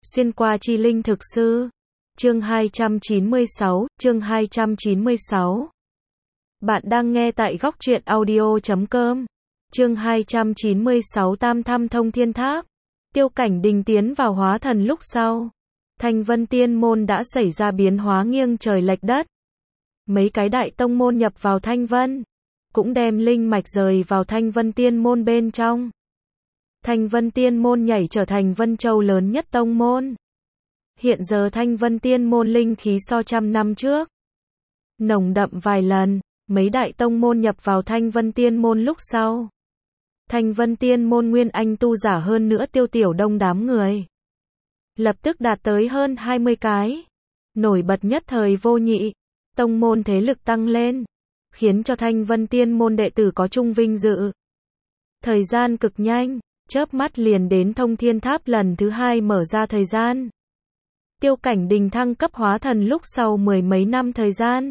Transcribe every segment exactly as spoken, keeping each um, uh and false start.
Xuyên qua chi linh thực sư. Chương hai trăm chín mươi sáu, chương hai trăm chín mươi sáu. Bạn đang nghe tại góc truyện audio chấm com. Chương hai trăm chín mươi sáu Tam thăm thông thiên tháp. Tiêu Cảnh Đình tiến vào hóa thần lúc sau. Thanh Vân Tiên môn đã xảy ra biến hóa nghiêng trời lệch đất. Mấy cái đại tông môn nhập vào Thanh Vân, cũng đem linh mạch rời vào Thanh Vân Tiên môn bên trong. Thanh Vân Tiên môn nhảy trở thành Vân Châu lớn nhất tông môn. Hiện giờ Thanh Vân Tiên môn linh khí so trăm năm trước nồng đậm vài lần. Mấy đại tông môn nhập vào Thanh Vân Tiên môn lúc sau, Thanh Vân Tiên môn nguyên anh tu giả hơn nữa tiêu tiểu đông đám người, lập tức đạt tới hơn hai mươi cái. Nổi bật nhất thời vô nhị, tông môn thế lực tăng lên, khiến cho Thanh Vân Tiên môn đệ tử có chung vinh dự. Thời gian cực nhanh, chớp mắt liền đến thông thiên tháp lần thứ hai mở ra thời gian. Tiêu Cảnh Đình thăng cấp hóa thần lúc sau mười mấy năm thời gian.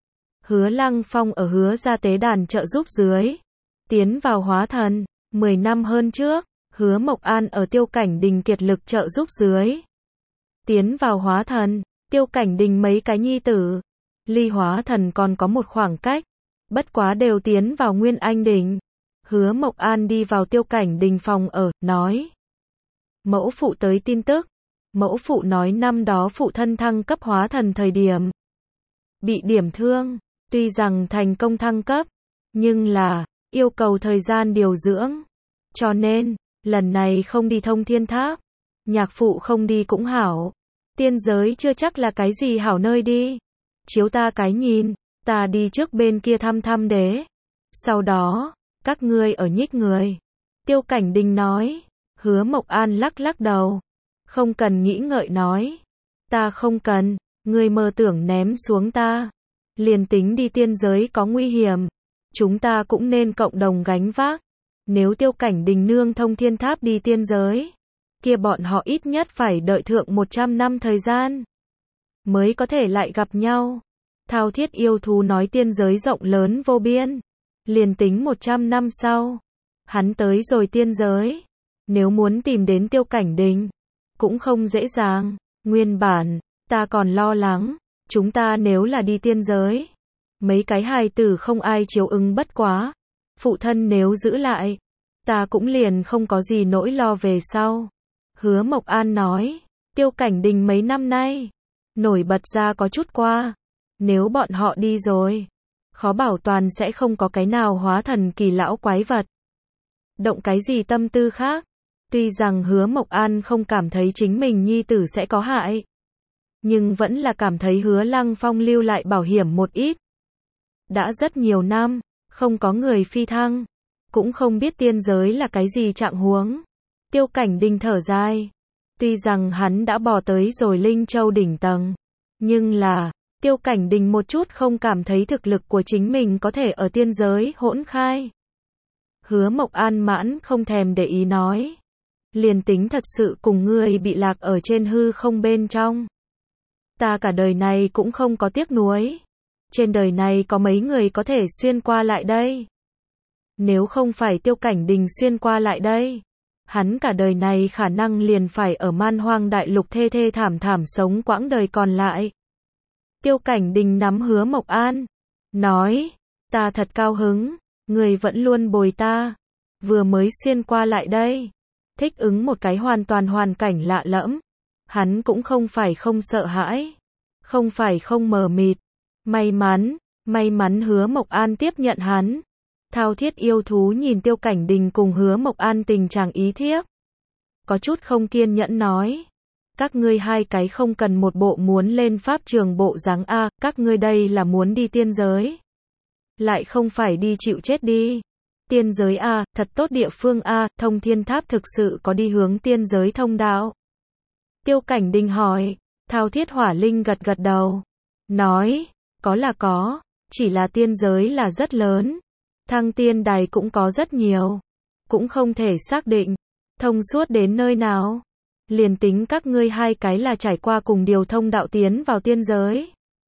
Hứa Lăng Phong ở Hứa gia tế đàn trợ giúp dưới tiến vào hóa thần. Mười năm hơn trước, Hứa Mộc An ở Tiêu Cảnh Đình kiệt lực trợ giúp dưới tiến vào hóa thần. Tiêu Cảnh Đình mấy cái nhi tử ly hóa thần còn có một khoảng cách, bất quá đều tiến vào Nguyên Anh đỉnh. Hứa Mộc An đi vào Tiêu Cảnh Đình phòng ở, nói: mẫu phụ tới tin tức. Mẫu phụ nói năm đó phụ thân thăng cấp hóa thần thời điểm bị điểm thương, tuy rằng thành công thăng cấp, nhưng là yêu cầu thời gian điều dưỡng, cho nên lần này không đi thông thiên tháp. Nhạc phụ không đi cũng hảo, tiên giới chưa chắc là cái gì hảo nơi đi. Chiếu ta cái nhìn, ta đi trước bên kia thăm thăm đế, sau đó các ngươi ở nhích người. Tiêu Cảnh Đình nói. Hứa Mộc An lắc lắc đầu, không cần nghĩ ngợi nói: ta không cần, ngươi mơ tưởng ném xuống ta. Liền tính đi tiên giới có nguy hiểm, chúng ta cũng nên cộng đồng gánh vác. Nếu Tiêu Cảnh Đình nương thông thiên tháp đi tiên giới, kia bọn họ ít nhất phải đợi thượng một trăm năm thời gian mới có thể lại gặp nhau. Thao thiết yêu thú nói tiên giới rộng lớn vô biên, liền tính một trăm năm sau hắn tới rồi tiên giới, nếu muốn tìm đến Tiêu Cảnh Đình cũng không dễ dàng. Nguyên bản ta còn lo lắng, chúng ta nếu là đi tiên giới, mấy cái hài tử không ai chiếu ứng, bất quá phụ thân nếu giữ lại, ta cũng liền không có gì nỗi lo về sau. Hứa Mộc An nói. Tiêu Cảnh Đình mấy năm nay nổi bật ra có chút qua, nếu bọn họ đi rồi, khó bảo toàn sẽ không có cái nào hóa thần kỳ lão quái vật động cái gì tâm tư khác. Tuy rằng Hứa Mộc An không cảm thấy chính mình nhi tử sẽ có hại, nhưng vẫn là cảm thấy Hứa Lăng Phong lưu lại bảo hiểm một ít. Đã rất nhiều năm không có người phi thăng, cũng không biết tiên giới là cái gì trạng huống. Tiêu Cảnh Đình thở dài. Tuy rằng hắn đã bò tới rồi Linh Châu đỉnh tầng, nhưng là Tiêu Cảnh Đình một chút không cảm thấy thực lực của chính mình có thể ở tiên giới hỗn khai. Hứa Mộc An mãn không thèm để ý nói: liền tính thật sự cùng ngươi bị lạc ở trên hư không bên trong, ta cả đời này cũng không có tiếc nuối. Trên đời này có mấy người có thể xuyên qua lại đây? Nếu không phải Tiêu Cảnh Đình xuyên qua lại đây, hắn cả đời này khả năng liền phải ở man hoang đại lục thê thê thảm thảm sống quãng đời còn lại. Tiêu Cảnh Đình nắm Hứa Mộc An, nói: ta thật cao hứng, người vẫn luôn bồi ta. Vừa mới xuyên qua lại đây, thích ứng một cái hoàn toàn hoàn cảnh lạ lẫm, hắn cũng không phải không sợ hãi, không phải không mờ mịt. May mắn, may mắn Hứa Mộc An tiếp nhận hắn. Thao thiết yêu thú nhìn Tiêu Cảnh Đình cùng Hứa Mộc An tình trạng ý thiếp, có chút không kiên nhẫn nói: các ngươi hai cái không cần một bộ muốn lên pháp trường bộ dáng a, các ngươi đây là muốn đi tiên giới, lại không phải đi chịu chết đi. Tiên giới a, thật tốt địa phương a, thông thiên tháp thực sự có đi hướng tiên giới thông đạo? Tiêu Cảnh Đình hỏi. Thao thiết hỏa linh gật gật đầu, nói: có là có, chỉ là tiên giới là rất lớn, thăng tiên đài cũng có rất nhiều, cũng không thể xác định thông suốt đến nơi nào. Liền tính các ngươi hai cái là trải qua cùng điều thông đạo tiến vào tiên giới,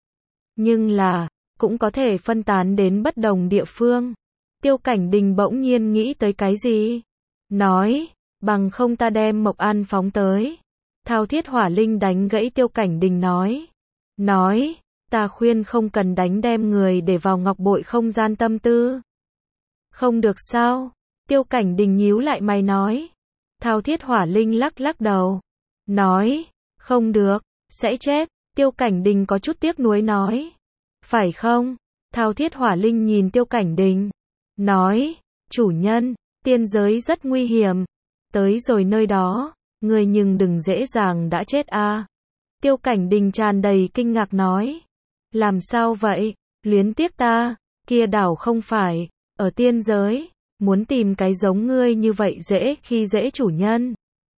nhưng là cũng có thể phân tán đến bất đồng địa phương. Tiêu Cảnh Đình bỗng nhiên nghĩ tới cái gì, nói: bằng không ta đem Mộc An phóng tới, Thao Thiết Hỏa Linh đánh gãy Tiêu Cảnh Đình nói. Nói, ta khuyên không cần đánh đem người để vào ngọc bội không gian tâm tư. Không được sao? Tiêu Cảnh Đình nhíu lại mày nói. Thao Thiết Hỏa Linh lắc lắc đầu. Nói, không được, sẽ chết. Tiêu Cảnh Đình có chút tiếc nuối nói. Phải không? Thao Thiết Hỏa Linh nhìn Tiêu Cảnh Đình. Nói, chủ nhân, tiên giới rất nguy hiểm. Tới rồi nơi đó, người nhưng đừng dễ dàng đã chết a. Tiêu Cảnh Đình tràn đầy kinh ngạc nói. Làm sao vậy? Luyến tiếc ta, kia đảo không phải, ở tiên giới, muốn tìm cái giống ngươi như vậy dễ khi dễ chủ nhân.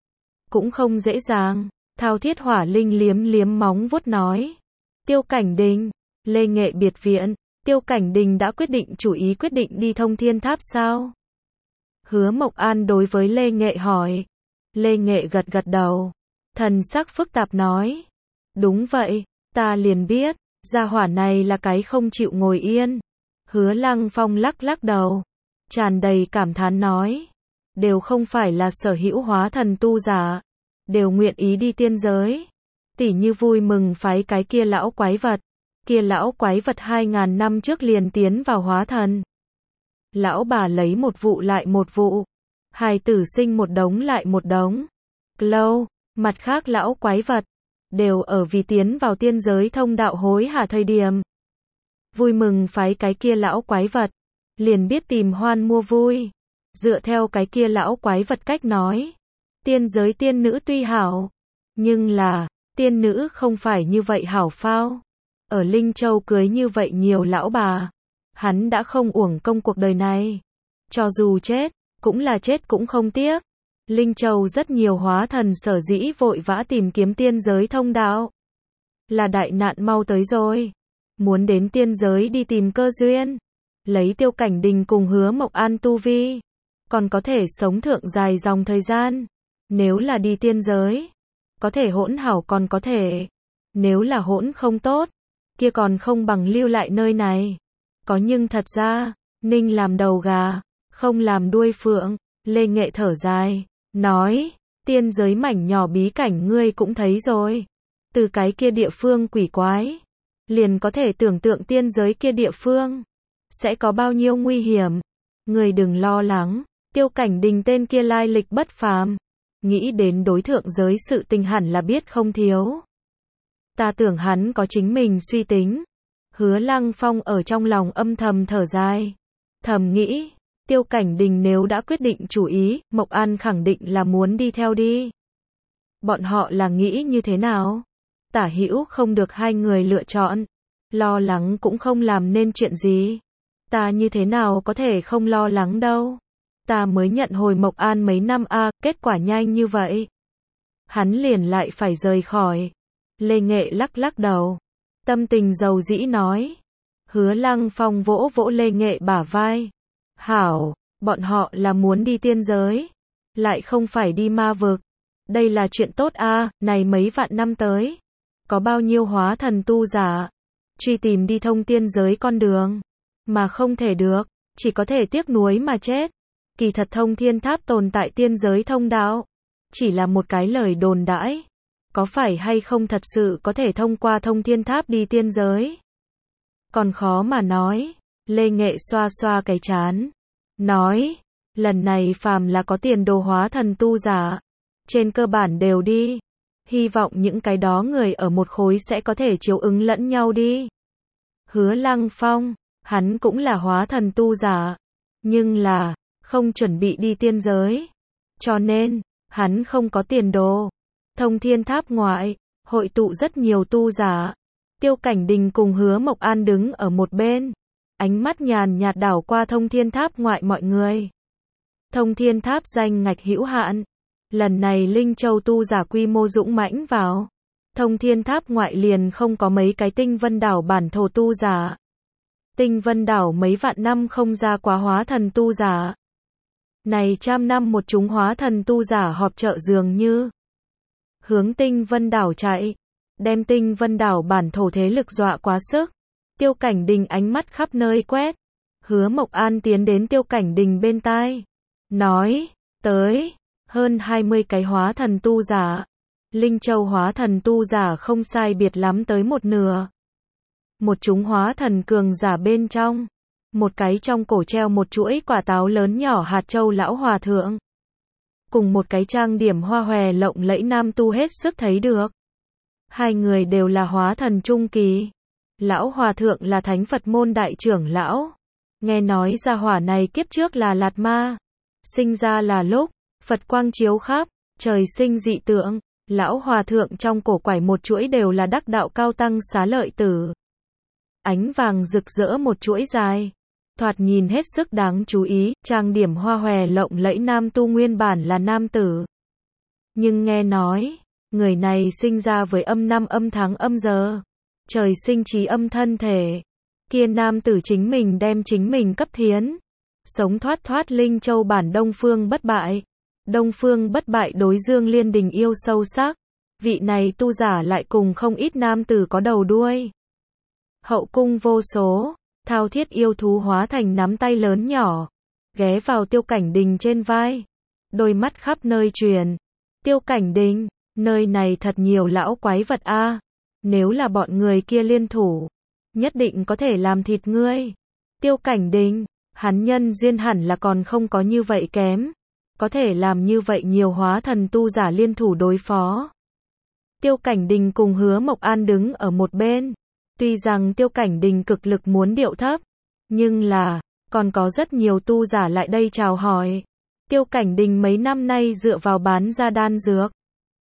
Cũng không dễ dàng, Thao Thiết Hỏa Linh liếm liếm móng vuốt nói. Tiêu Cảnh Đình, Lê Nghệ biệt viện, Tiêu Cảnh Đình đã quyết định chủ ý quyết định đi Thông Thiên Tháp sao? Hứa Mộc An đối với Lê Nghệ hỏi. Lê Nghệ gật gật đầu, thần sắc phức tạp nói. Đúng vậy, ta liền biết, gia hỏa này là cái không chịu ngồi yên. Hứa Lăng Phong lắc lắc đầu, tràn đầy cảm thán nói. Đều không phải là sở hữu hóa thần tu giả, đều nguyện ý đi tiên giới. Tỉ như Vui Mừng phái cái kia lão quái vật. Kia lão quái vật hai ngàn năm trước liền tiến vào hóa thần. Lão bà lấy một vụ lại một vụ. Hài tử sinh một đống lại một đống. Lâu, mặt khác lão quái vật, đều ở vì tiến vào tiên giới thông đạo hối hả thời điểm. Vui Mừng phái cái kia lão quái vật, liền biết tìm hoan mua vui. Dựa theo cái kia lão quái vật cách nói, tiên giới tiên nữ tuy hảo, nhưng là, tiên nữ không phải như vậy hảo phao. Ở Linh Châu cưới như vậy nhiều lão bà, hắn đã không uổng công cuộc đời này. Cho dù chết, cũng là chết cũng không tiếc. Linh Châu rất nhiều hóa thần sở dĩ vội vã tìm kiếm tiên giới thông đạo. Là đại nạn mau tới rồi. Muốn đến tiên giới đi tìm cơ duyên. Lấy Tiêu Cảnh Đình cùng Hứa Mộc An tu vi. Còn có thể sống thượng dài dòng thời gian. Nếu là đi tiên giới, có thể hỗn hảo còn có thể. Nếu là hỗn không tốt, kia còn không bằng lưu lại nơi này. Có nhưng thật ra, Ninh làm đầu gà, không làm đuôi phượng. Lê Nghệ thở dài, nói, tiên giới mảnh nhỏ bí cảnh ngươi cũng thấy rồi. Từ cái kia địa phương quỷ quái, liền có thể tưởng tượng tiên giới kia địa phương sẽ có bao nhiêu nguy hiểm. Ngươi đừng lo lắng, Tiêu Cảnh Đình tên kia lai lịch bất phàm, nghĩ đến đối thượng giới sự tình hẳn là biết không thiếu. Ta tưởng hắn có chính mình suy tính. Hứa Lăng Phong ở trong lòng âm thầm thở dài, thầm nghĩ, Tiêu Cảnh Đình nếu đã quyết định chủ ý, Mộc An khẳng định là muốn đi theo đi. Bọn họ là nghĩ như thế nào? Tả hữu không được hai người lựa chọn, lo lắng cũng không làm nên chuyện gì. Ta như thế nào có thể không lo lắng đâu. Ta mới nhận hồi Mộc An mấy năm a, à, kết quả nhanh như vậy. Hắn liền lại phải rời khỏi. Lê Nghệ lắc lắc đầu, tâm tình dầu dĩ nói. Hứa Lăng Phong vỗ vỗ Lê Nghệ bả vai. Hảo, bọn họ là muốn đi tiên giới, lại không phải đi ma vực. Đây là chuyện tốt a, à, này mấy vạn năm tới, có bao nhiêu hóa thần tu giả, truy tìm đi thông tiên giới con đường, mà không thể được, chỉ có thể tiếc nuối mà chết. Kỳ thật Thông Thiên Tháp tồn tại tiên giới thông đạo, chỉ là một cái lời đồn đãi. Có phải hay không thật sự có thể thông qua Thông Thiên Tháp đi tiên giới? Còn khó mà nói. Lê Nghệ xoa xoa cái chán, nói, lần này phàm là có tiền đồ hóa thần tu giả, trên cơ bản đều đi. Hy vọng những cái đó người ở một khối sẽ có thể chiếu ứng lẫn nhau đi. Hứa Lăng Phong, hắn cũng là hóa thần tu giả, nhưng là, không chuẩn bị đi tiên giới. Cho nên, hắn không có tiền đồ. Thông Thiên Tháp ngoại, hội tụ rất nhiều tu giả. Tiêu Cảnh Đình cùng Hứa Mộc An đứng ở một bên. Ánh mắt nhàn nhạt đảo qua Thông Thiên Tháp ngoại mọi người. Thông Thiên Tháp danh ngạch hữu hạn. Lần này Linh Châu tu giả quy mô dũng mãnh vào. Thông Thiên Tháp ngoại liền không có mấy cái Tinh Vân Đảo bản thổ tu giả. Tinh Vân Đảo mấy vạn năm không ra quá hóa thần tu giả. Này trăm năm một chúng hóa thần tu giả họp chợ dường như hướng Tinh Vân Đảo chạy, đem Tinh Vân Đảo bản thổ thế lực dọa quá sức. Tiêu Cảnh Đình ánh mắt khắp nơi quét. Hứa Mộc An tiến đến Tiêu Cảnh Đình bên tai, nói, tới, hơn hai mươi cái hóa thần tu giả, Linh Châu hóa thần tu giả không sai biệt lắm tới một nửa. Một chúng hóa thần cường giả bên trong. Một cái trong cổ treo một chuỗi quả táo lớn nhỏ hạt châu lão hòa thượng. Cùng một cái trang điểm hoa hòe lộng lẫy nam tu hết sức thấy được. Hai người đều là hóa thần trung kỳ. Lão hòa thượng là thánh Phật môn đại trưởng lão. Nghe nói gia hỏa này kiếp trước là Lạt Ma. Sinh ra là lúc Phật quang chiếu khắp, trời sinh dị tượng. Lão hòa thượng trong cổ quải một chuỗi đều là đắc đạo cao tăng xá lợi tử. Ánh vàng rực rỡ một chuỗi dài. Thoạt nhìn hết sức đáng chú ý, trang điểm hoa hòe lộng lẫy nam tu nguyên bản là nam tử. Nhưng nghe nói, người này sinh ra với âm năm âm tháng âm giờ. Trời sinh trí âm thân thể. Kia nam tử chính mình đem chính mình cấp thiến. Sống thoát thoát Linh Châu bản Đông Phương bất bại. Đông Phương bất bại đối Dương Liên Đình yêu sâu sắc. Vị này tu giả lại cùng không ít nam tử có đầu đuôi. Hậu cung vô số, thao thiết yêu thú hóa thành nắm tay lớn nhỏ. Ghé vào Tiêu Cảnh Đình trên vai. Đôi mắt khắp nơi truyền. Tiêu Cảnh Đình, nơi này thật nhiều lão quái vật a. Nếu là bọn người kia liên thủ, nhất định có thể làm thịt ngươi. Tiêu Cảnh Đình, hắn nhân duyên hẳn là còn không có như vậy kém. Có thể làm như vậy nhiều hóa thần tu giả liên thủ đối phó. Tiêu Cảnh Đình cùng Hứa Mộc An đứng ở một bên. Tuy rằng Tiêu Cảnh Đình cực lực muốn điệu thấp, nhưng là, còn có rất nhiều tu giả lại đây chào hỏi. Tiêu Cảnh Đình mấy năm nay dựa vào bán ra đan dược,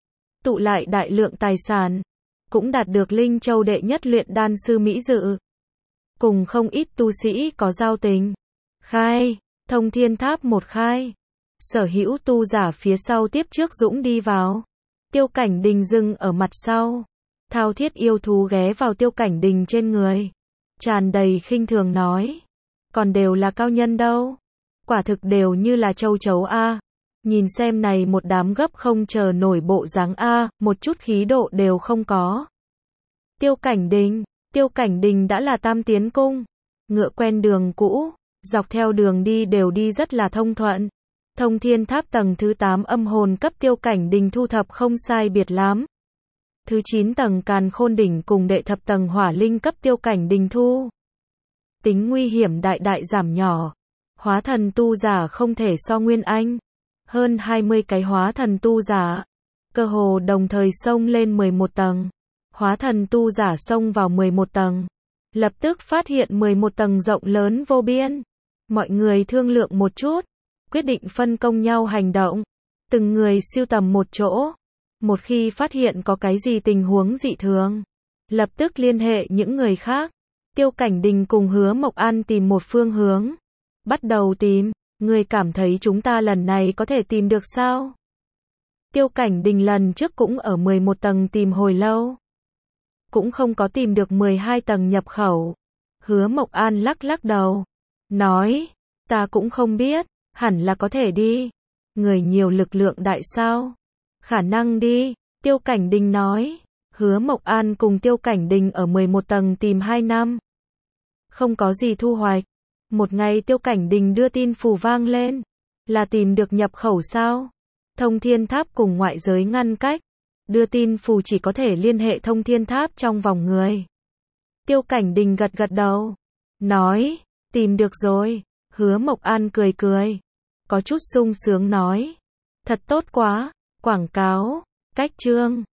tụ lại đại lượng tài sản, cũng đạt được Linh Châu đệ nhất luyện đan sư mỹ dự. Cùng không ít tu sĩ có giao tình. Khai, Thông Thiên Tháp một khai. Sở hữu tu giả phía sau tiếp trước dũng đi vào. Tiêu Cảnh Đình dừng ở mặt sau. Thao thiết yêu thú ghé vào Tiêu Cảnh Đình trên người. Tràn đầy khinh thường nói. Còn đều là cao nhân đâu. Quả thực đều như là châu chấu a. Nhìn xem này một đám gấp không chờ nổi bộ dáng a, một chút khí độ đều không có. Tiêu Cảnh Đình, Tiêu Cảnh Đình đã là tam tiến cung. Ngựa quen đường cũ, dọc theo đường đi đều đi rất là thông thuận. Thông Thiên Tháp tầng thứ tám âm hồn cấp Tiêu Cảnh Đình thu thập không sai biệt lắm. Thứ chín tầng Càn Khôn đỉnh cùng đệ thập tầng Hỏa Linh cấp Tiêu Cảnh Đình thu. Tính nguy hiểm đại đại giảm nhỏ. Hóa thần tu giả không thể so Nguyên Anh. Hơn hai mươi cái hóa thần tu giả. Cơ hồ đồng thời xông lên mười một tầng. Hóa thần tu giả xông vào mười một tầng. Lập tức phát hiện mười một tầng rộng lớn vô biên. Mọi người thương lượng một chút. Quyết định phân công nhau hành động. Từng người siêu tầm một chỗ. Một khi phát hiện có cái gì tình huống dị thường, lập tức liên hệ những người khác. Tiêu Cảnh Đình cùng Hứa Mộc An tìm một phương hướng. Bắt đầu tìm. Người cảm thấy chúng ta lần này có thể tìm được sao? Tiêu Cảnh Đình lần trước cũng ở mười một tầng tìm hồi lâu. Cũng không có tìm được mười hai tầng nhập khẩu. Hứa Mộc An lắc lắc đầu. Nói, ta cũng không biết, hẳn là có thể đi. Người nhiều lực lượng đại sao? Khả năng đi, Tiêu Cảnh Đình nói. Hứa Mộc An cùng Tiêu Cảnh Đình ở mười một tầng tìm hai năm. Không có gì thu hoạch. Một ngày Tiêu Cảnh Đình đưa tin phù vang lên. Là tìm được nhập khẩu sao? Thông Thiên Tháp cùng ngoại giới ngăn cách. Đưa tin phù chỉ có thể liên hệ Thông Thiên Tháp trong vòng người. Tiêu Cảnh Đình gật gật đầu. Nói, tìm được rồi. Hứa Mộc An cười cười. Có chút sung sướng nói. Thật tốt quá. Quảng cáo, cách chương.